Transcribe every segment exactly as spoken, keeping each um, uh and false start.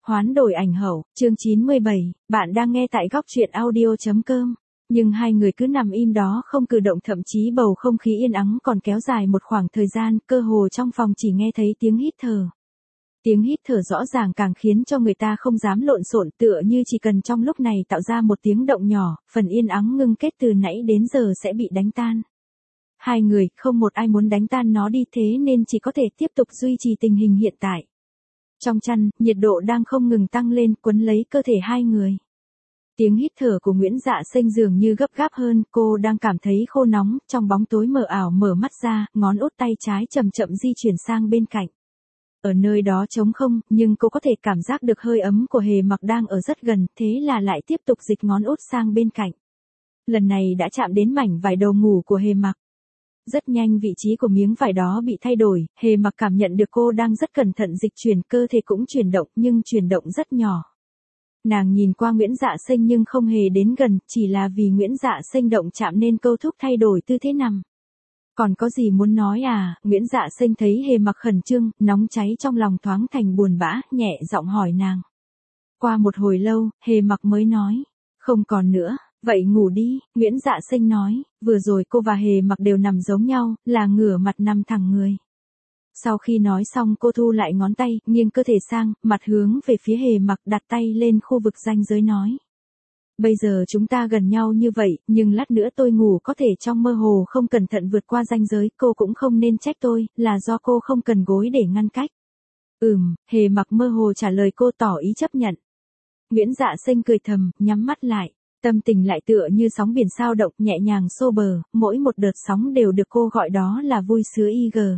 Hoán đổi ảnh hậu, chương chín mươi bảy, bạn đang nghe tại góc truyện audio.com. Nhưng hai người cứ nằm im đó không cử động, thậm chí bầu không khí yên ắng còn kéo dài một khoảng thời gian, cơ hồ trong phòng chỉ nghe thấy tiếng hít thở. Tiếng hít thở rõ ràng càng khiến cho người ta không dám lộn xộn, tựa như chỉ cần trong lúc này tạo ra một tiếng động nhỏ, phần yên ắng ngưng kết từ nãy đến giờ sẽ bị đánh tan. Hai người, không một ai muốn đánh tan nó đi, thế nên chỉ có thể tiếp tục duy trì tình hình hiện tại. Trong chăn, nhiệt độ đang không ngừng tăng lên, quấn lấy cơ thể hai người. Tiếng hít thở của Nguyễn Dạ Xanh dường như gấp gáp hơn, cô đang cảm thấy khô nóng, trong bóng tối mờ ảo mở mắt ra, ngón út tay trái chậm chậm di chuyển sang bên cạnh. Ở nơi đó trống không, nhưng cô có thể cảm giác được hơi ấm của Hề Mặc đang ở rất gần, thế là lại tiếp tục dịch ngón út sang bên cạnh. Lần này đã chạm đến mảnh vải đầu ngủ của Hề Mặc. Rất nhanh vị trí của miếng vải đó bị thay đổi, Hề Mặc cảm nhận được cô đang rất cẩn thận dịch chuyển, cơ thể cũng chuyển động nhưng chuyển động rất nhỏ. Nàng nhìn qua Nguyễn Dạ Xanh nhưng không hề đến gần, chỉ là vì Nguyễn Dạ Xanh động chạm nên câu thúc thay đổi tư thế nằm. Còn có gì muốn nói à? Nguyễn Dạ Xanh thấy Hề Mặc khẩn trương, nóng cháy trong lòng thoáng thành buồn bã, nhẹ giọng hỏi nàng. Qua một hồi lâu, Hề Mặc mới nói, không còn nữa. Vậy ngủ đi, Nguyễn Dạ Xanh nói, vừa rồi cô và Hề Mặc đều nằm giống nhau, là ngửa mặt nằm thẳng người. Sau khi nói xong cô thu lại ngón tay, nghiêng cơ thể sang, mặt hướng về phía Hề Mặc, đặt tay lên khu vực ranh giới nói. Bây giờ chúng ta gần nhau như vậy, nhưng lát nữa tôi ngủ có thể trong mơ hồ không cẩn thận vượt qua ranh giới, cô cũng không nên trách tôi, là do cô không cần gối để ngăn cách. Ừm, Hề Mặc mơ hồ trả lời cô, tỏ ý chấp nhận. Nguyễn Dạ Xanh cười thầm, nhắm mắt lại. Tâm tình lại tựa như sóng biển sao động, nhẹ nhàng xô bờ, mỗi một đợt sóng đều được cô gọi đó là vui sướng y gờ.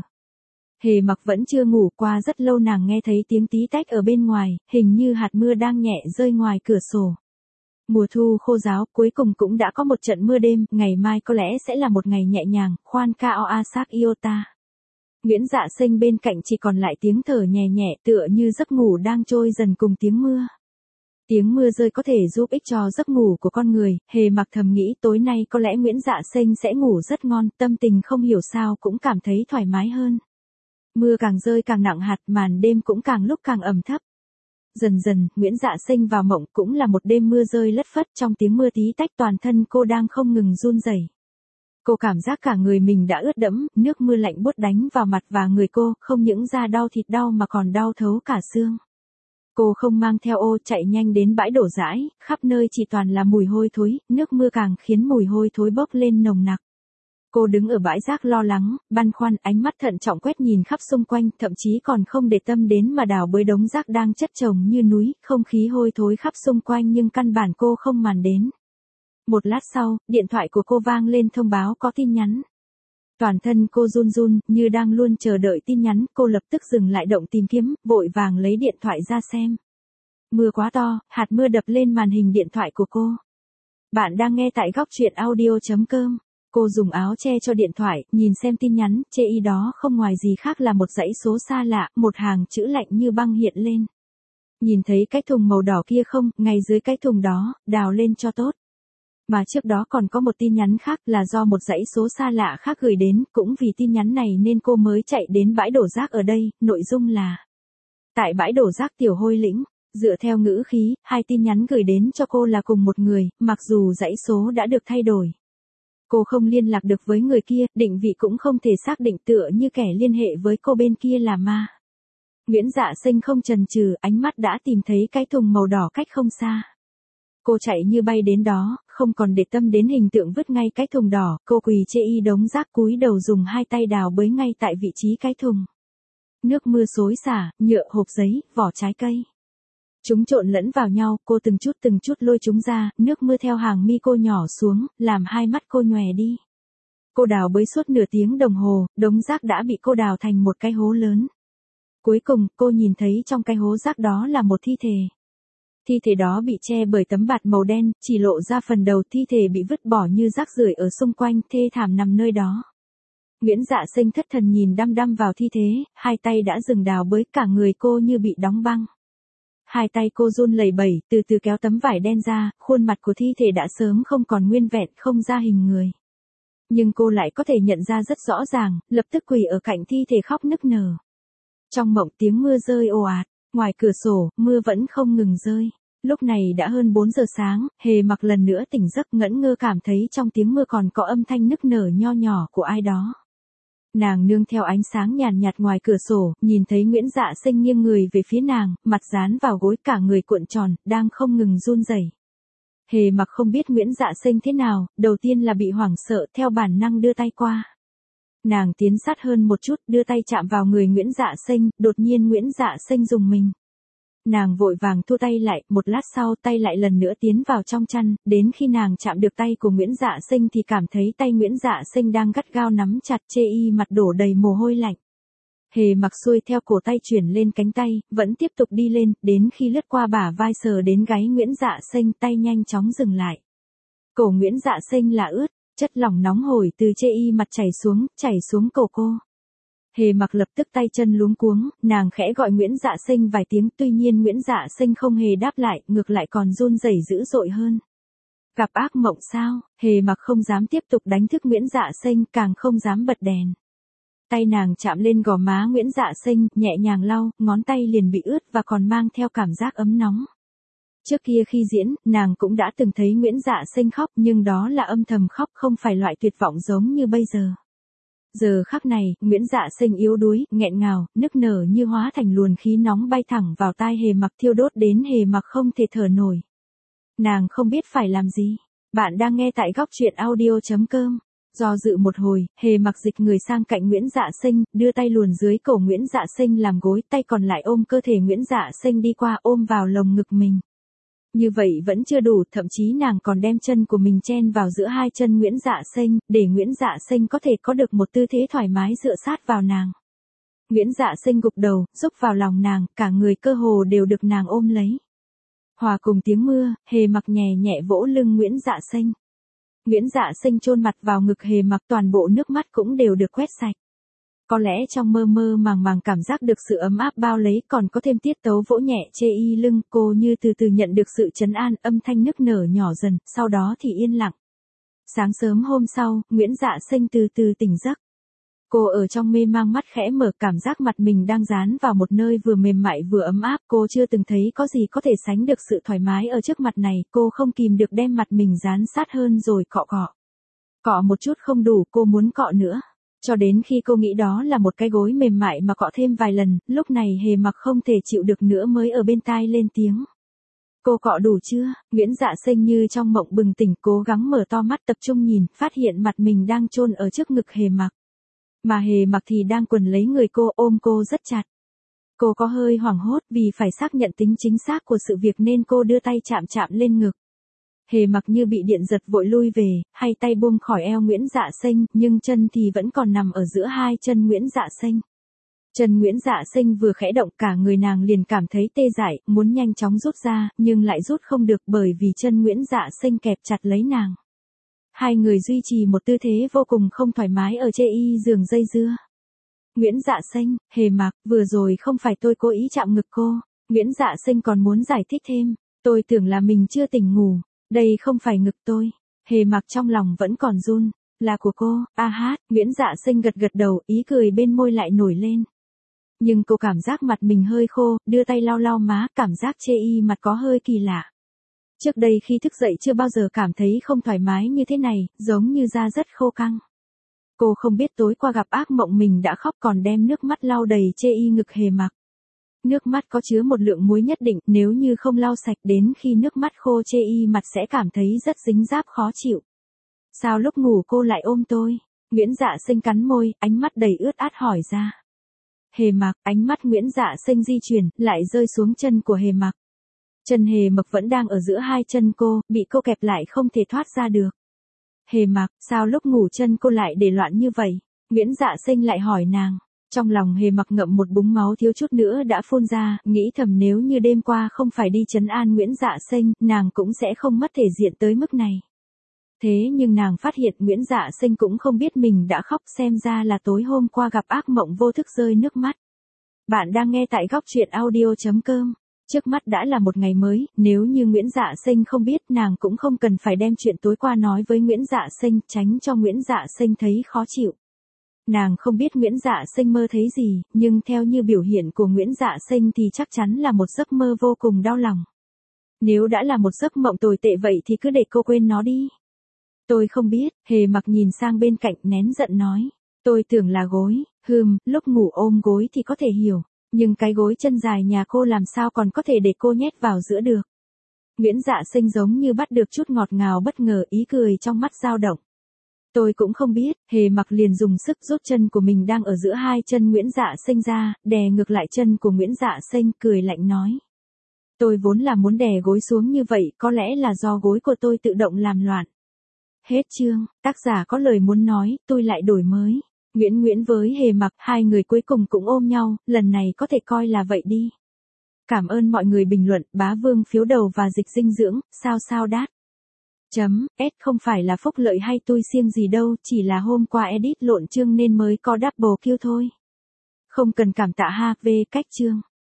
Hề Mặc vẫn chưa ngủ, qua rất lâu nàng nghe thấy tiếng tí tách ở bên ngoài, hình như hạt mưa đang nhẹ rơi ngoài cửa sổ. Mùa thu khô ráo, cuối cùng cũng đã có một trận mưa đêm, ngày mai có lẽ sẽ là một ngày nhẹ nhàng, khoan cao asak iota. Nguyễn Dạ Xanh bên cạnh chỉ còn lại tiếng thở nhẹ nhẹ, tựa như giấc ngủ đang trôi dần cùng tiếng mưa. Tiếng mưa rơi có thể giúp ích cho giấc ngủ của con người, Hề Mặc thầm nghĩ tối nay có lẽ Nguyễn Dạ Xanh sẽ ngủ rất ngon, tâm tình không hiểu sao cũng cảm thấy thoải mái hơn. Mưa càng rơi càng nặng hạt, màn đêm cũng càng lúc càng ẩm thấp. Dần dần, Nguyễn Dạ Xanh vào mộng, cũng là một đêm mưa rơi lất phất, trong tiếng mưa tí tách toàn thân cô đang không ngừng run rẩy. Cô cảm giác cả người mình đã ướt đẫm, nước mưa lạnh buốt đánh vào mặt và người cô, không những da đau thịt đau mà còn đau thấu cả xương. Cô không mang theo ô, chạy nhanh đến bãi đổ rãi, khắp nơi chỉ toàn là mùi hôi thối, nước mưa càng khiến mùi hôi thối bốc lên nồng nặc. Cô đứng ở bãi rác lo lắng, băn khoăn, ánh mắt thận trọng quét nhìn khắp xung quanh, thậm chí còn không để tâm đến mà đào bới đống rác đang chất chồng như núi, không khí hôi thối khắp xung quanh nhưng căn bản cô không màng đến. Một lát sau, điện thoại của cô vang lên thông báo có tin nhắn. Toàn thân cô run run, như đang luôn chờ đợi tin nhắn, cô lập tức dừng lại động tìm kiếm, vội vàng lấy điện thoại ra xem. Mưa quá to, hạt mưa đập lên màn hình điện thoại của cô. Bạn đang nghe tại góc truyện audio.com. Cô dùng áo che cho điện thoại, nhìn xem tin nhắn, chê y đó không ngoài gì khác là một dãy số xa lạ, một hàng chữ lạnh như băng hiện lên. Nhìn thấy cái thùng màu đỏ kia không, ngay dưới cái thùng đó, đào lên cho tốt. Mà trước đó còn có một tin nhắn khác, là do một dãy số xa lạ khác gửi đến, cũng vì tin nhắn này nên cô mới chạy đến bãi đổ rác ở đây, nội dung là: tại bãi đổ rác Tiểu Hôi Lĩnh. Dựa theo ngữ khí, hai tin nhắn gửi đến cho cô là cùng một người, mặc dù dãy số đã được thay đổi. Cô không liên lạc được với người kia, định vị cũng không thể xác định, tựa như kẻ liên hệ với cô bên kia là ma. Nguyễn Dạ Xanh không chần chừ, ánh mắt đã tìm thấy cái thùng màu đỏ cách không xa. Cô chạy như bay đến đó, không còn để tâm đến hình tượng vứt ngay cái thùng đỏ, cô quỳ chê y đống rác cúi đầu dùng hai tay đào bới ngay tại vị trí cái thùng. Nước mưa xối xả, nhựa, hộp giấy, vỏ trái cây. Chúng trộn lẫn vào nhau, cô từng chút từng chút lôi chúng ra, nước mưa theo hàng mi cô nhỏ xuống, làm hai mắt cô nhòe đi. Cô đào bới suốt nửa tiếng đồng hồ, đống rác đã bị cô đào thành một cái hố lớn. Cuối cùng, cô nhìn thấy trong cái hố rác đó là một thi thể. Thi thể đó bị che bởi tấm bạt màu đen, chỉ lộ ra phần đầu, thi thể bị vứt bỏ như rác rưởi ở xung quanh, thê thảm nằm nơi đó. Nguyễn Dạ Xanh thất thần nhìn đăm đăm vào thi thế, hai tay đã dừng đào bới, cả người cô như bị đóng băng. Hai tay cô run lẩy bẩy, từ từ kéo tấm vải đen ra, khuôn mặt của thi thể đã sớm không còn nguyên vẹn, không ra hình người. Nhưng cô lại có thể nhận ra rất rõ ràng, lập tức quỳ ở cạnh thi thể khóc nức nở. Trong mộng tiếng mưa rơi ồ ạt, Ngoài cửa sổ, mưa vẫn không ngừng rơi. Lúc này đã hơn bốn giờ sáng, Hề Mặc lần nữa tỉnh giấc ngẩn ngơ cảm thấy trong tiếng mưa còn có âm thanh nức nở nho nhỏ của ai đó. Nàng nương theo ánh sáng nhàn nhạt ngoài cửa sổ, nhìn thấy Nguyễn Dạ Sinh nghiêng người về phía nàng, mặt dán vào gối cả người cuộn tròn, đang không ngừng run rẩy. Hề Mặc không biết Nguyễn Dạ Sinh thế nào, đầu tiên là bị hoảng sợ theo bản năng đưa tay qua. Nàng tiến sát hơn một chút, đưa tay chạm vào người Nguyễn Dạ Sinh, đột nhiên Nguyễn Dạ Sinh rùng mình. Nàng vội vàng thu tay lại, một lát sau tay lại lần nữa tiến vào trong chăn, đến khi nàng chạm được tay của Nguyễn Dạ Sinh thì cảm thấy tay Nguyễn Dạ Sinh đang gắt gao nắm chặt chê y mặt đổ đầy mồ hôi lạnh. Hề Mặc xuôi theo cổ tay chuyển lên cánh tay, vẫn tiếp tục đi lên, đến khi lướt qua bả vai sờ đến gáy Nguyễn Dạ Sinh tay nhanh chóng dừng lại. Cổ Nguyễn Dạ Sinh là ướt, chất lỏng nóng hổi từ chê y mặt chảy xuống, chảy xuống cổ cô. Hề Mặc lập tức tay chân luống cuống, nàng khẽ gọi Nguyễn Dạ Sinh vài tiếng, tuy nhiên Nguyễn Dạ Sinh không hề đáp lại, ngược lại còn run rẩy dữ dội hơn. Gặp ác mộng sao? Hề Mặc không dám tiếp tục đánh thức Nguyễn Dạ Sinh, càng không dám bật đèn. Tay nàng chạm lên gò má Nguyễn Dạ Sinh, nhẹ nhàng lau, ngón tay liền bị ướt và còn mang theo cảm giác ấm nóng. Trước kia khi diễn, nàng cũng đã từng thấy Nguyễn Dạ Sinh khóc, nhưng đó là âm thầm khóc, không phải loại tuyệt vọng giống như bây giờ. Giờ khắc này, Nguyễn Dạ Sinh yếu đuối, nghẹn ngào, nức nở như hóa thành luồng khí nóng bay thẳng vào tai Hề Mặc, thiêu đốt đến Hề Mặc không thể thở nổi. Nàng không biết phải làm gì. Bạn đang nghe tại góc truyện audio chấm com. Do dự một hồi, Hề Mặc dịch người sang cạnh Nguyễn Dạ Sinh, đưa tay luồn dưới cổ Nguyễn Dạ Sinh làm gối, tay còn lại ôm cơ thể Nguyễn Dạ Sinh đi qua, ôm vào lồng ngực mình. Như vậy vẫn chưa đủ, thậm chí nàng còn đem chân của mình chen vào giữa hai chân Nguyễn Dạ Sinh, để Nguyễn Dạ Sinh có thể có được một tư thế thoải mái dựa sát vào nàng. Nguyễn Dạ Sinh gục đầu, rúc vào lòng nàng, cả người cơ hồ đều được nàng ôm lấy. Hòa cùng tiếng mưa, Hề Mặc nhẹ nhẹ vỗ lưng Nguyễn Dạ Sinh. Nguyễn Dạ Sinh chôn mặt vào ngực Hề Mặc, toàn bộ nước mắt cũng đều được quét sạch. Có lẽ trong mơ mơ màng màng cảm giác được sự ấm áp bao lấy, còn có thêm tiết tấu vỗ nhẹ chê y lưng, cô như từ từ nhận được sự trấn an, âm thanh nức nở nhỏ dần, sau đó thì yên lặng. Sáng sớm hôm sau, Nguyễn Dạ Sinh từ từ tỉnh giấc. Cô ở trong mê mang, mắt khẽ mở, cảm giác mặt mình đang dán vào một nơi vừa mềm mại vừa ấm áp, cô chưa từng thấy có gì có thể sánh được sự thoải mái ở trước mặt này, cô không kìm được đem mặt mình dán sát hơn rồi cọ cọ. Cọ một chút không đủ, cô muốn cọ nữa. Cho đến khi cô nghĩ đó là một cái gối mềm mại mà cọ thêm vài lần, lúc này Hề Mặc không thể chịu được nữa mới ở bên tai lên tiếng. Cô cọ đủ chưa? Nguyễn Dạ Sinh như trong mộng bừng tỉnh, cố gắng mở to mắt tập trung nhìn, phát hiện mặt mình đang chôn ở trước ngực Hề Mặc. Mà Hề Mặc thì đang quần lấy người cô, ôm cô rất chặt. Cô có hơi hoảng hốt vì phải xác nhận tính chính xác của sự việc nên cô đưa tay chạm chạm lên ngực. Hề Mặc như bị điện giật vội lui về, hai tay buông khỏi eo Nguyễn Dạ Sinh, nhưng chân thì vẫn còn nằm ở giữa hai chân Nguyễn Dạ Sinh. Chân Nguyễn Dạ Sinh vừa khẽ động, cả người nàng liền cảm thấy tê dại, muốn nhanh chóng rút ra, nhưng lại rút không được bởi vì chân Nguyễn Dạ Sinh kẹp chặt lấy nàng. Hai người duy trì một tư thế vô cùng không thoải mái ở chê y giường dây dưa. Nguyễn Dạ Sinh, Hề Mặc, vừa rồi không phải tôi cố ý chạm ngực cô. Nguyễn Dạ Sinh còn muốn giải thích thêm, tôi tưởng là mình chưa tỉnh ngủ. Đây không phải ngực tôi. Hề Mặc trong lòng vẫn còn run. Là của cô, a hát. Nguyễn Dạ Sinh gật gật đầu, ý cười bên môi lại nổi lên. Nhưng cô cảm giác mặt mình hơi khô, đưa tay lau lau má, cảm giác chê y mặt có hơi kỳ lạ. Trước đây khi thức dậy chưa bao giờ cảm thấy không thoải mái như thế này, giống như da rất khô căng. Cô không biết tối qua gặp ác mộng mình đã khóc, còn đem nước mắt lau đầy chê y ngực Hề Mặc. Nước mắt có chứa một lượng muối nhất định, nếu như không lau sạch đến khi nước mắt khô chê y mặt sẽ cảm thấy rất dính dáp khó chịu. Sao lúc ngủ cô lại ôm tôi? Nguyễn Dạ Sinh cắn môi, ánh mắt đầy ướt át hỏi ra. Hề Mặc, ánh mắt Nguyễn Dạ Sinh di chuyển, lại rơi xuống chân của Hề Mặc. Chân Hề Mặc vẫn đang ở giữa hai chân cô, bị cô kẹp lại không thể thoát ra được. Hề Mặc, sao lúc ngủ chân cô lại để loạn như vậy? Nguyễn Dạ Sinh lại hỏi nàng. Trong lòng Hề Mặc ngậm một búng máu thiếu chút nữa đã phun ra, nghĩ thầm nếu như đêm qua không phải đi trấn an Nguyễn Dạ Sinh, nàng cũng sẽ không mất thể diện tới mức này. Thế nhưng nàng phát hiện Nguyễn Dạ Sinh cũng không biết mình đã khóc, xem ra là tối hôm qua gặp ác mộng vô thức rơi nước mắt. Bạn đang nghe tại góc truyện audio chấm com. Trước mắt đã là một ngày mới, nếu như Nguyễn Dạ Sinh không biết, nàng cũng không cần phải đem chuyện tối qua nói với Nguyễn Dạ Sinh, tránh cho Nguyễn Dạ Sinh thấy khó chịu. Nàng không biết Nguyễn Dạ Sinh mơ thấy gì, nhưng theo như biểu hiện của Nguyễn Dạ Sinh thì chắc chắn là một giấc mơ vô cùng đau lòng. Nếu đã là một giấc mộng tồi tệ vậy thì cứ để cô quên nó đi. Tôi không biết, Hề Mặc nhìn sang bên cạnh nén giận nói. Tôi tưởng là gối, hừm, lúc ngủ ôm gối thì có thể hiểu, nhưng cái gối chân dài nhà cô làm sao còn có thể để cô nhét vào giữa được. Nguyễn Dạ Sinh giống như bắt được chút ngọt ngào bất ngờ, ý cười trong mắt dao động. Tôi cũng không biết, Hề Mặc liền dùng sức rút chân của mình đang ở giữa hai chân Nguyễn Dạ Sinh ra, đè ngược lại chân của Nguyễn Dạ Sinh, cười lạnh nói. Tôi vốn là muốn đè gối xuống như vậy, có lẽ là do gối của tôi tự động làm loạn. Hết chương, tác giả có lời muốn nói, tôi lại đổi mới. Nguyễn Nguyễn với Hề Mặc, hai người cuối cùng cũng ôm nhau, lần này có thể coi là vậy đi. Cảm ơn mọi người bình luận, Bá Vương phiếu đầu và Dịch dinh dưỡng, sao sao đát. Chấm, S không phải là phúc lợi hay tôi siêng gì đâu, chỉ là hôm qua edit lộn chương nên mới có double kill thôi. Không cần cảm tạ ha, về cách chương.